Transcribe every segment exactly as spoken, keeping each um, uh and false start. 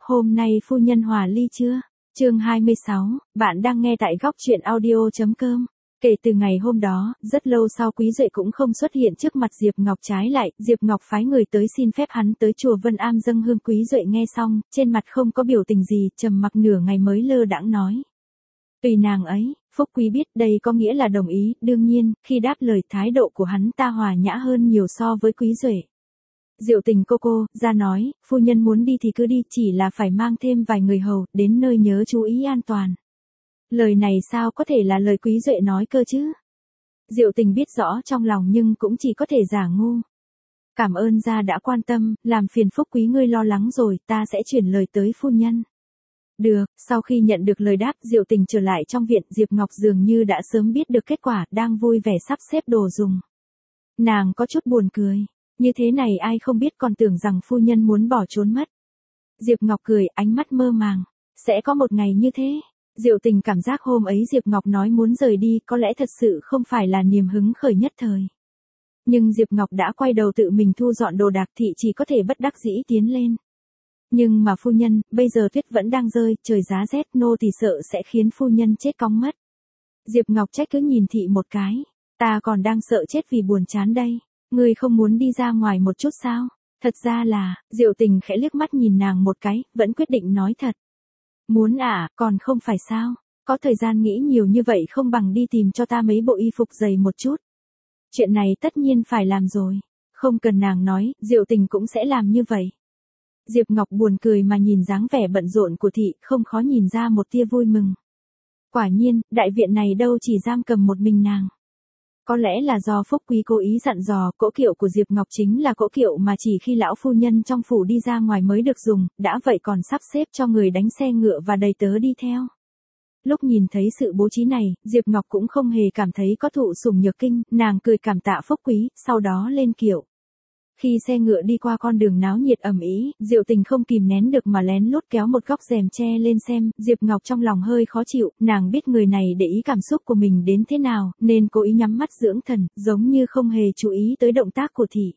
Hôm nay phu nhân hòa ly chưa? Chương hai mươi sáu, bạn đang nghe tại góc truyện audio chấm com. Kể từ ngày hôm đó, rất lâu sau Quý Duệ cũng không xuất hiện trước mặt Diệp Ngọc, trái lại, Diệp Ngọc phái người tới xin phép hắn tới chùa Vân Am dâng hương. Quý Duệ nghe xong, trên mặt không có biểu tình gì, trầm mặc nửa ngày mới lơ đãng nói. Tùy nàng ấy. Phúc Quý biết đây có nghĩa là đồng ý, đương nhiên, khi đáp lời thái độ của hắn ta hòa nhã hơn nhiều so với Quý Duệ. Diệu Tình cô cô, ra nói, phu nhân muốn đi thì cứ đi, chỉ là phải mang thêm vài người hầu, đến nơi nhớ chú ý an toàn. Lời này sao có thể là lời Quý Duệ nói cơ chứ? Diệu Tình biết rõ trong lòng nhưng cũng chỉ có thể giả ngu. Cảm ơn gia đã quan tâm, làm phiền Phúc Quý ngươi lo lắng rồi, ta sẽ chuyển lời tới phu nhân. Được, sau khi nhận được lời đáp, Diệu Tình trở lại trong viện. Diệp Ngọc dường như đã sớm biết được kết quả, đang vui vẻ sắp xếp đồ dùng. Nàng có chút buồn cười. Như thế này ai không biết, còn tưởng rằng phu nhân muốn bỏ trốn mất. Diệp Ngọc cười, ánh mắt mơ màng. Sẽ có một ngày như thế. Diệu Tình cảm giác hôm ấy Diệp Ngọc nói muốn rời đi có lẽ thật sự không phải là niềm hứng khởi nhất thời. Nhưng Diệp Ngọc đã quay đầu tự mình thu dọn đồ đạc thì chỉ có thể bất đắc dĩ tiến lên. Nhưng mà phu nhân, bây giờ tuyết vẫn đang rơi, trời giá rét, nô thì sợ sẽ khiến phu nhân chết cóng mất. Diệp Ngọc trách cứ nhìn thị một cái. Ta còn đang sợ chết vì buồn chán đây. Ngươi không muốn đi ra ngoài một chút sao? Thật ra là, Diệu Tình khẽ liếc mắt nhìn nàng một cái, vẫn quyết định nói thật. Muốn à, còn không phải sao? Có thời gian nghĩ nhiều như vậy không bằng đi tìm cho ta mấy bộ y phục dày một chút. Chuyện này tất nhiên phải làm rồi. Không cần nàng nói, Diệu Tình cũng sẽ làm như vậy. Diệp Ngọc buồn cười mà nhìn dáng vẻ bận rộn của thị, không khó nhìn ra một tia vui mừng. Quả nhiên, đại viện này đâu chỉ giam cầm một mình nàng. Có lẽ là do Phúc Quý cố ý dặn dò, cỗ kiệu của Diệp Ngọc chính là cỗ kiệu mà chỉ khi lão phu nhân trong phủ đi ra ngoài mới được dùng, đã vậy còn sắp xếp cho người đánh xe ngựa và đầy tớ đi theo. Lúc nhìn thấy sự bố trí này, Diệp Ngọc cũng không hề cảm thấy có thụ sủng nhược kinh, nàng cười cảm tạ Phúc Quý, sau đó lên kiệu. Khi xe ngựa đi qua con đường náo nhiệt ầm ĩ, Diệu Tình không kìm nén được mà lén lút kéo một góc rèm che lên xem. Diệp Ngọc trong lòng hơi khó chịu, nàng biết người này để ý cảm xúc của mình đến thế nào, nên cố ý nhắm mắt dưỡng thần, giống như không hề chú ý tới động tác của thị.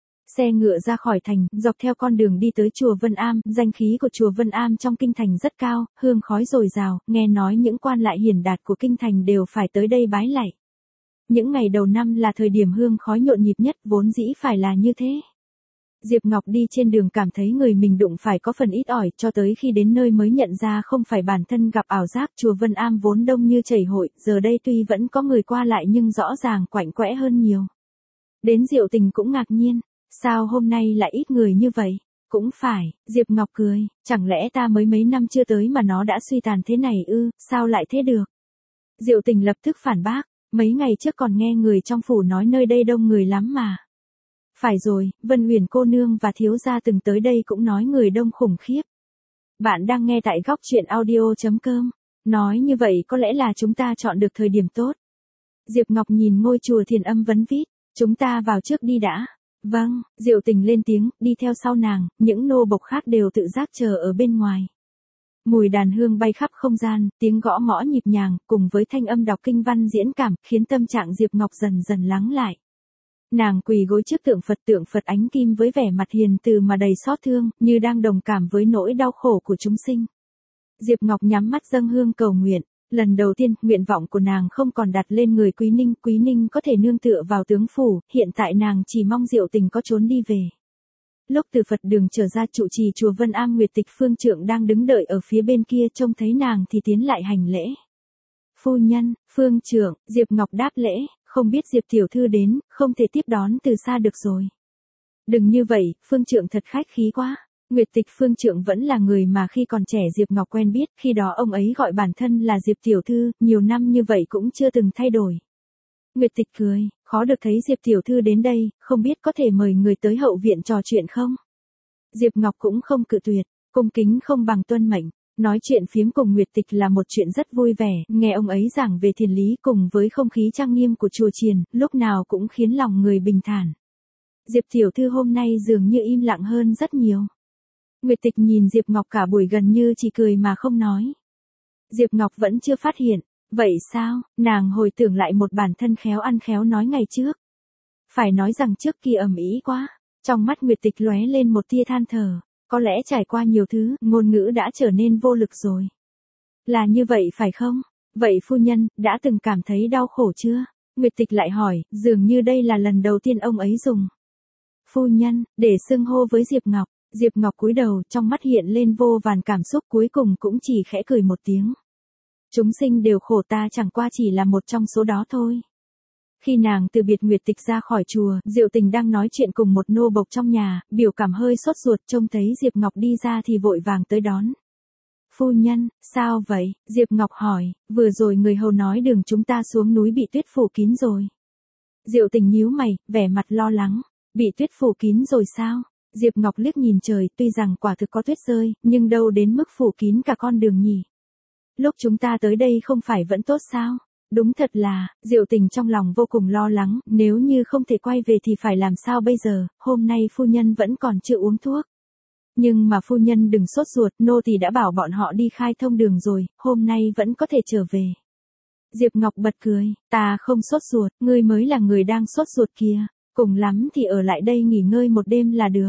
Xe ngựa ra khỏi thành, dọc theo con đường đi tới chùa Vân Am. Danh khí của chùa Vân Am trong kinh thành rất cao, hương khói dồi dào, nghe nói những quan lại hiển đạt của kinh thành đều phải tới đây bái lạy. Những ngày đầu năm là thời điểm hương khói nhộn nhịp nhất, vốn dĩ phải là như thế. Diệp Ngọc đi trên đường cảm thấy người mình đụng phải có phần ít ỏi, cho tới khi đến nơi mới nhận ra không phải bản thân gặp ảo giác. Chùa Vân Am vốn đông như chảy hội, giờ đây tuy vẫn có người qua lại nhưng rõ ràng quạnh quẽ hơn nhiều. Đến Diệu Tình cũng ngạc nhiên, sao hôm nay lại ít người như vậy? Cũng phải, Diệp Ngọc cười, chẳng lẽ ta mới mấy năm chưa tới mà nó đã suy tàn thế này ư, sao lại thế được? Diệu Tình lập tức phản bác. Mấy ngày trước còn nghe người trong phủ nói nơi đây đông người lắm mà. Phải rồi, Vân Huyền cô nương và thiếu gia từng tới đây cũng nói người đông khủng khiếp. Bạn đang nghe tại góc truyện audio chấm com. Nói như vậy có lẽ là chúng ta chọn được thời điểm tốt. Diệp Ngọc nhìn ngôi chùa Thiền Âm vấn vít. Chúng ta vào trước đi đã. Vâng, Diệu Tình lên tiếng, đi theo sau nàng, những nô bộc khác đều tự giác chờ ở bên ngoài. Mùi đàn hương bay khắp không gian, tiếng gõ mõ nhịp nhàng, cùng với thanh âm đọc kinh văn diễn cảm, khiến tâm trạng Diệp Ngọc dần dần lắng lại. Nàng quỳ gối trước tượng Phật, tượng Phật ánh kim với vẻ mặt hiền từ mà đầy xót thương, như đang đồng cảm với nỗi đau khổ của chúng sinh. Diệp Ngọc nhắm mắt dâng hương cầu nguyện. Lần đầu tiên, nguyện vọng của nàng không còn đặt lên người Quý Ninh, Quý Ninh có thể nương tựa vào tướng phủ, hiện tại nàng chỉ mong Diệu Tình có trốn đi về. Lúc từ Phật đường trở ra trụ trì chùa Vân Am, Nguyệt Tịch Phương Trượng đang đứng đợi ở phía bên kia, trông thấy nàng thì tiến lại hành lễ. Phu nhân, Phương Trượng, Diệp Ngọc đáp lễ, không biết Diệp tiểu thư đến, không thể tiếp đón từ xa được rồi. Đừng như vậy, Phương Trượng thật khách khí quá. Nguyệt Tịch Phương Trượng vẫn là người mà khi còn trẻ Diệp Ngọc quen biết, khi đó ông ấy gọi bản thân là Diệp tiểu thư, nhiều năm như vậy cũng chưa từng thay đổi. Nguyệt Tịch cười, khó được thấy Diệp tiểu thư đến đây, không biết có thể mời người tới hậu viện trò chuyện không? Diệp Ngọc cũng không cự tuyệt, cung kính không bằng tuân mệnh. Nói chuyện phiếm cùng Nguyệt Tịch là một chuyện rất vui vẻ, nghe ông ấy giảng về thiền lý cùng với không khí trang nghiêm của chùa chiền, lúc nào cũng khiến lòng người bình thản. Diệp tiểu thư hôm nay dường như im lặng hơn rất nhiều. Nguyệt Tịch nhìn Diệp Ngọc cả buổi gần như chỉ cười mà không nói. Diệp Ngọc vẫn chưa phát hiện. Vậy sao, nàng hồi tưởng lại một bản thân khéo ăn khéo nói ngày trước. Phải nói rằng trước kia ầm ĩ quá, trong mắt Nguyệt Tịch lóe lên một tia than thở. có lẽ trải qua nhiều thứ, ngôn ngữ đã trở nên vô lực rồi. Là như vậy phải không? Vậy phu nhân, đã từng cảm thấy đau khổ chưa? Nguyệt Tịch lại hỏi, dường như đây là lần đầu tiên ông ấy dùng phu nhân, để xưng hô với Diệp Ngọc. Diệp Ngọc cúi đầu, trong mắt hiện lên vô vàn cảm xúc, cuối cùng cũng chỉ khẽ cười một tiếng. Chúng sinh đều khổ, ta chẳng qua chỉ là một trong số đó thôi. Khi nàng từ biệt Nguyệt Tịch ra khỏi chùa, Diệu Tình đang nói chuyện cùng một nô bộc trong nhà, biểu cảm hơi sốt ruột, trông thấy Diệp Ngọc đi ra thì vội vàng tới đón. Phu nhân, sao vậy? Diệp Ngọc hỏi, vừa rồi người hầu nói đường chúng ta xuống núi bị tuyết phủ kín rồi. Diệu Tình nhíu mày, vẻ mặt lo lắng. Bị tuyết phủ kín rồi sao? Diệp Ngọc liếc nhìn trời, tuy rằng quả thực có tuyết rơi, nhưng đâu đến mức phủ kín cả con đường nhỉ. Lúc chúng ta tới đây không phải vẫn tốt sao? Đúng thật là, Diệu Tình trong lòng vô cùng lo lắng, nếu như không thể quay về thì phải làm sao bây giờ, hôm nay phu nhân vẫn còn chưa uống thuốc. Nhưng mà phu nhân đừng sốt ruột, nô tỳ đã bảo bọn họ đi khai thông đường rồi, hôm nay vẫn có thể trở về. Diệp Ngọc bật cười, ta không sốt ruột, ngươi mới là người đang sốt ruột kìa, cùng lắm thì ở lại đây nghỉ ngơi một đêm là được.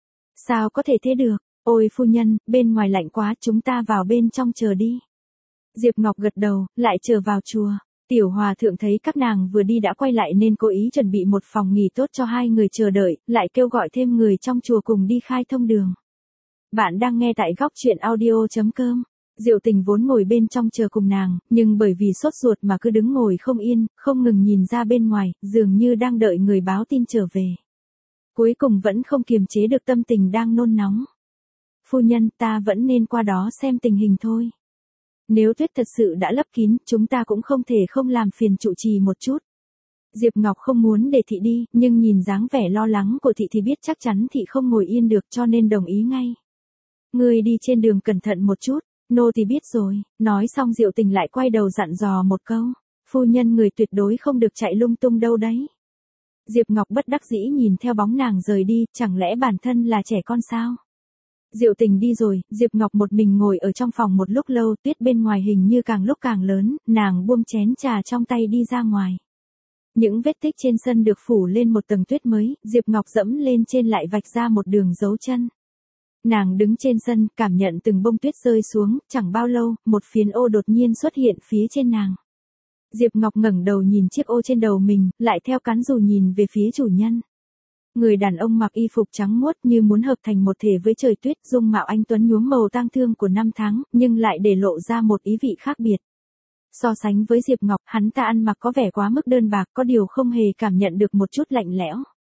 Sao có thể thế được, ôi phu nhân, bên ngoài lạnh quá, chúng ta vào bên trong chờ đi. Diệp Ngọc gật đầu, lại chờ vào chùa. Tiểu Hòa thượng thấy các nàng vừa đi đã quay lại nên cố ý chuẩn bị một phòng nghỉ tốt cho hai người chờ đợi, lại kêu gọi thêm người trong chùa cùng đi khai thông đường. Bạn đang nghe tại góc truyện audio chấm com. Diệu Tình vốn ngồi bên trong chờ cùng nàng, nhưng bởi vì sốt ruột mà cứ đứng ngồi không yên, không ngừng nhìn ra bên ngoài, dường như đang đợi người báo tin trở về. Cuối cùng vẫn không kiềm chế được tâm tình đang nôn nóng. Phu nhân, ta vẫn nên qua đó xem tình hình thôi. Nếu tuyết thật sự đã lấp kín, chúng ta cũng không thể không làm phiền trụ trì một chút. Diệp Ngọc không muốn để thị đi, nhưng nhìn dáng vẻ lo lắng của thị thì biết chắc chắn thị không ngồi yên được cho nên đồng ý ngay. Ngươi đi trên đường cẩn thận một chút, nô thì biết rồi. Nói xong Diệu Tình lại quay đầu dặn dò một câu. Phu nhân người tuyệt đối không được chạy lung tung đâu đấy. Diệp Ngọc bất đắc dĩ nhìn theo bóng nàng rời đi, chẳng lẽ bản thân là trẻ con sao? Diệu Tình đi rồi, Diệp Ngọc một mình ngồi ở trong phòng một lúc lâu, tuyết bên ngoài hình như càng lúc càng lớn, nàng buông chén trà trong tay đi ra ngoài. Những vết tích trên sân được phủ lên một tầng tuyết mới, Diệp Ngọc dẫm lên trên lại vạch ra một đường dấu chân. Nàng đứng trên sân, cảm nhận từng bông tuyết rơi xuống, chẳng bao lâu, một phiến ô đột nhiên xuất hiện phía trên nàng. Diệp Ngọc ngẩng đầu nhìn chiếc ô trên đầu mình, lại theo cán dù nhìn về phía chủ nhân. Người đàn ông mặc y phục trắng muốt như muốn hợp thành một thể với trời tuyết, dung mạo anh tuấn nhuốm màu tang thương của năm tháng, nhưng lại để lộ ra một ý vị khác biệt. So sánh với Diệp Ngọc, hắn ta ăn mặc có vẻ quá mức đơn bạc, có điều không hề cảm nhận được một chút lạnh lẽo.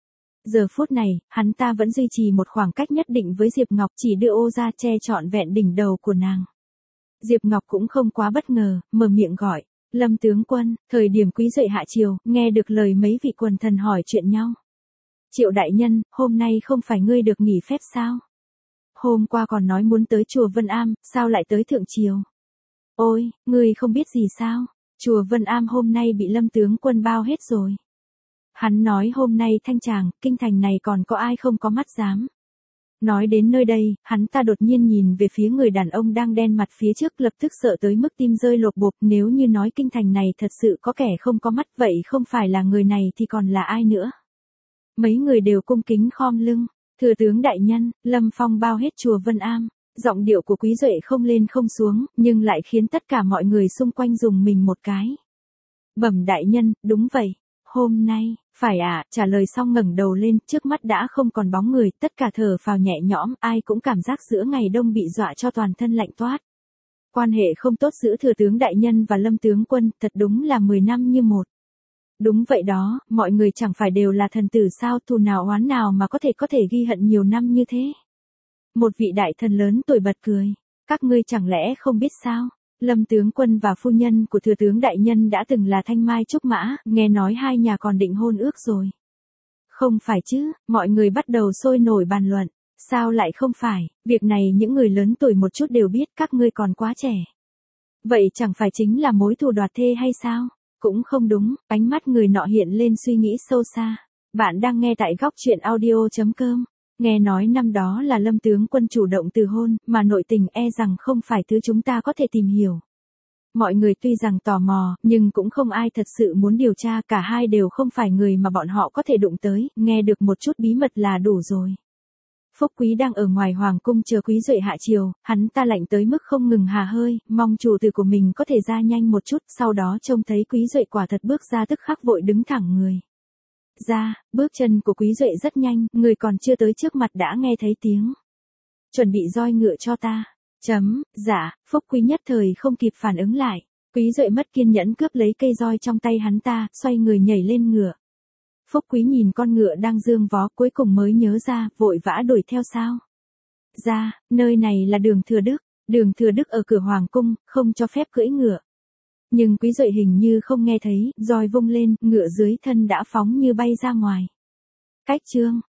Giờ phút này, hắn ta vẫn duy trì một khoảng cách nhất định với Diệp Ngọc, chỉ đưa ô ra che trọn vẹn đỉnh đầu của nàng. Diệp Ngọc cũng không quá bất ngờ, mở miệng gọi. Lâm tướng quân, thời điểm quý duệ hạ triều, nghe được lời mấy vị quần thần hỏi chuyện nhau. Triệu đại nhân, hôm nay không phải ngươi được nghỉ phép sao? Hôm qua còn nói muốn tới chùa Vân Am, sao lại tới thượng triều? Ôi, ngươi không biết gì sao? Chùa Vân Am hôm nay bị Lâm tướng quân bao hết rồi. Hắn nói hôm nay thanh tràng, kinh thành này còn có ai không có mắt dám. Nói đến nơi đây, hắn ta đột nhiên nhìn về phía người đàn ông đang đen mặt phía trước, lập tức sợ tới mức tim rơi lột bột, nếu như nói kinh thành này thật sự có kẻ không có mắt, vậy không phải là người này thì còn là ai nữa. Mấy người đều cung kính khom lưng. Thừa tướng đại nhân, Lâm Phong bao hết chùa Vân Am. Giọng điệu của Quý Duệ không lên không xuống, nhưng lại khiến tất cả mọi người xung quanh dùng mình một cái. Bẩm đại nhân, đúng vậy. Hôm nay, phải ạ, à, trả lời xong ngẩng đầu lên, trước mắt đã không còn bóng người, tất cả thở phào nhẹ nhõm, ai cũng cảm giác giữa ngày đông bị dọa cho toàn thân lạnh toát. Quan hệ không tốt giữa thừa tướng đại nhân và Lâm tướng quân, thật đúng là mười năm như một. Đúng vậy đó, mọi người chẳng phải đều là thần tử sao, thù nào oán nào mà có thể có thể ghi hận nhiều năm như thế. Một vị đại thần lớn tuổi bật cười. Các ngươi chẳng lẽ không biết sao? Lâm tướng quân và phu nhân của thừa tướng đại nhân đã từng là thanh mai trúc mã, nghe nói hai nhà còn định hôn ước rồi. Không phải chứ, mọi người bắt đầu sôi nổi bàn luận. Sao lại không phải, việc này những người lớn tuổi một chút đều biết, các ngươi còn quá trẻ. Vậy chẳng phải chính là mối thù đoạt thê hay sao? Cũng không đúng, ánh mắt người nọ hiện lên suy nghĩ sâu xa. Bạn đang nghe tại góc truyện audio chấm com. Nghe nói năm đó là Lâm tướng quân chủ động từ hôn, mà nội tình e rằng không phải thứ chúng ta có thể tìm hiểu. Mọi người tuy rằng tò mò, nhưng cũng không ai thật sự muốn điều tra, cả hai đều không phải người mà bọn họ có thể đụng tới, nghe được một chút bí mật là đủ rồi. Phúc Quý đang ở ngoài hoàng cung chờ Quý Duệ hạ triều, hắn ta lạnh tới mức không ngừng hà hơi, mong chủ tử của mình có thể ra nhanh một chút, sau đó trông thấy Quý Duệ quả thật bước ra tức khắc vội đứng thẳng người ra, bước chân của Quý Duệ rất nhanh, người còn chưa tới trước mặt đã nghe thấy tiếng. Chuẩn bị roi ngựa cho ta. Chấm, dạ, Phúc Quý nhất thời không kịp phản ứng lại. Quý Duệ mất kiên nhẫn cướp lấy cây roi trong tay hắn ta, xoay người nhảy lên ngựa. Phúc Quý nhìn con ngựa đang dương vó cuối cùng mới nhớ ra, vội vã đuổi theo sao. Ra, nơi này là đường Thừa Đức, đường Thừa Đức ở cửa hoàng cung, không cho phép cưỡi ngựa. Nhưng Quý Duệ hình như không nghe thấy, roi vung lên, ngựa dưới thân đã phóng như bay ra ngoài. Cách chương.